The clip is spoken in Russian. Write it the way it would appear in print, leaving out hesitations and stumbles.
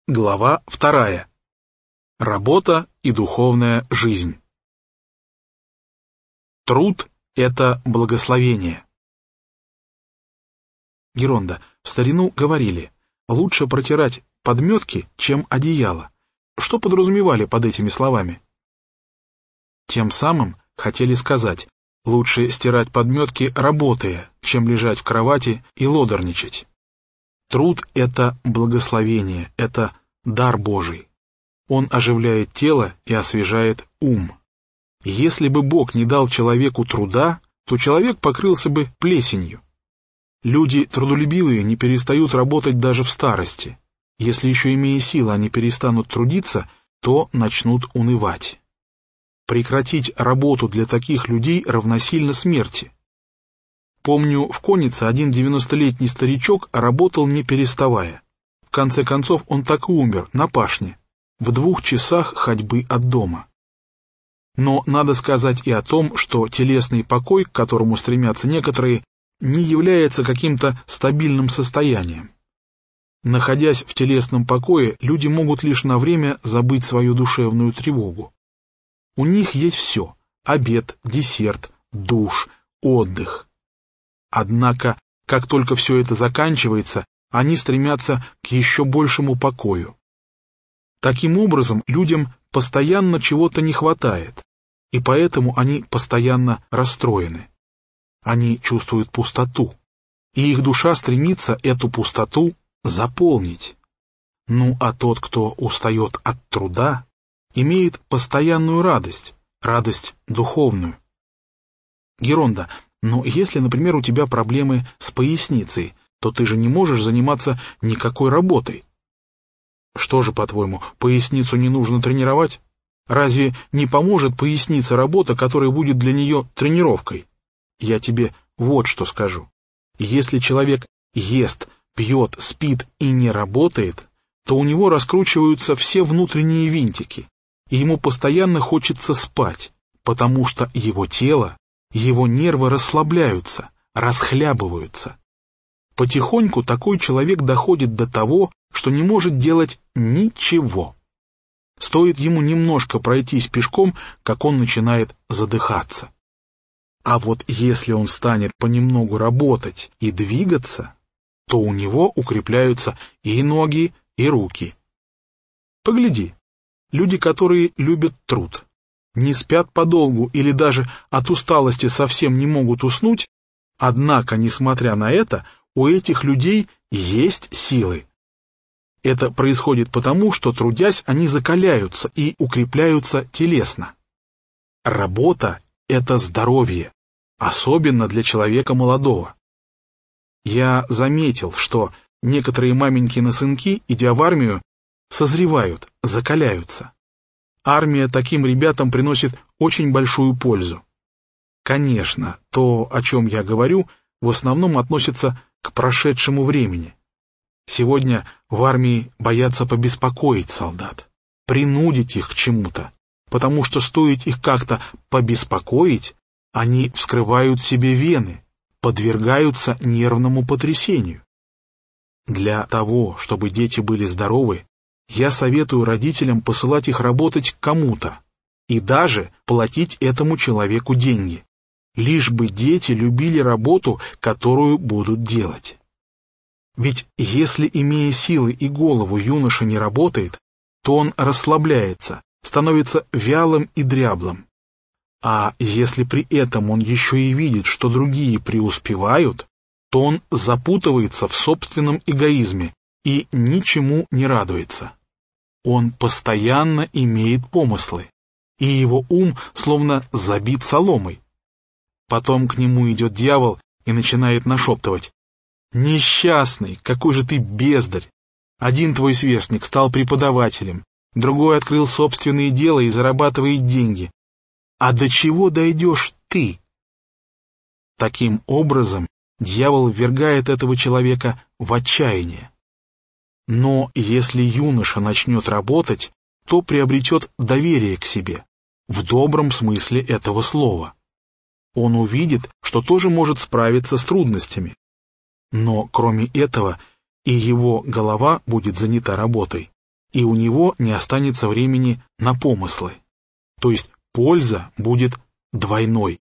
Глава 2. Работа и духовная жизнь. Труд — это благословение. Геронда, в старину говорили, лучше протирать подметки, чем одеяло. Что подразумевали под этими словами? Тем самым хотели сказать, лучше стирать подметки, работая, чем лежать в кровати и лодорничать. Труд — это благословение, это дар Божий. Он оживляет тело и освежает ум. Если бы Бог не дал человеку труда, то человек покрылся бы плесенью. Люди трудолюбивые не перестают работать даже в старости. Если еще имея силы они перестанут трудиться, то начнут унывать. Прекратить работу для таких людей равносильно смерти. Помню, в коннице один 90-летний старичок работал не переставая. В конце концов он так и умер на пашне, в 2 часах ходьбы от дома. Но надо сказать и о том, что телесный покой, к которому стремятся некоторые, не является каким-то стабильным состоянием. Находясь в телесном покое, люди могут лишь на время забыть свою душевную тревогу. У них есть все – обед, десерт, душ, отдых. Однако, как только все это заканчивается, они стремятся к еще большему покою. Таким образом, людям постоянно чего-то не хватает, и поэтому они постоянно расстроены. Они чувствуют пустоту, и их душа стремится эту пустоту заполнить. Ну а тот, кто устает от труда, имеет постоянную радость, радость духовную. Геронда, но если, например, у тебя проблемы с поясницей, то ты же не можешь заниматься никакой работой. Что же, по-твоему, поясницу не нужно тренировать? Разве не поможет пояснице работа, которая будет для нее тренировкой? Я тебе вот что скажу. Если человек ест, пьет, спит и не работает, то у него раскручиваются все внутренние винтики, и ему постоянно хочется спать, потому что его тело, его нервы расслабляются, расхлябываются. Потихоньку такой человек доходит до того, что не может делать ничего. Стоит ему немножко пройтись пешком, как он начинает задыхаться. А вот если он станет понемногу работать и двигаться, то у него укрепляются и ноги, и руки. Погляди, люди, которые любят труд, не спят подолгу или даже от усталости совсем не могут уснуть, однако, несмотря на это, у этих людей есть силы. Это происходит потому, что, трудясь, они закаляются и укрепляются телесно. Работа — это здоровье, особенно для человека молодого. Я заметил, что некоторые маменькины сынки, идя в армию, созревают, закаляются. Армия таким ребятам приносит очень большую пользу. Конечно, то, о чем я говорю, в основном относится к прошедшему времени. Сегодня в армии боятся побеспокоить солдат, принудить их к чему-то, потому что стоит их как-то побеспокоить, они вскрывают себе вены, подвергаются нервному потрясению. Для того, чтобы дети были здоровы, я советую родителям посылать их работать к кому-то и даже платить этому человеку деньги, лишь бы дети любили работу, которую будут делать. Ведь если, имея силы и голову, юноша не работает, то он расслабляется, становится вялым и дряблым. А если при этом он еще и видит, что другие преуспевают, то он запутывается в собственном эгоизме и ничему не радуется. Он постоянно имеет помыслы, и его ум словно забит соломой. Потом к нему идет дьявол и начинает нашептывать: «Несчастный, какой же ты бездарь! Один твой сверстник стал преподавателем, другой открыл собственные дела и зарабатывает деньги. А до чего дойдешь ты?» Таким образом, дьявол ввергает этого человека в отчаяние. Но если юноша начнет работать, то приобретет доверие к себе, в добром смысле этого слова. Он увидит, что тоже может справиться с трудностями. Но кроме этого и его голова будет занята работой, и у него не останется времени на помыслы. То есть польза будет двойной.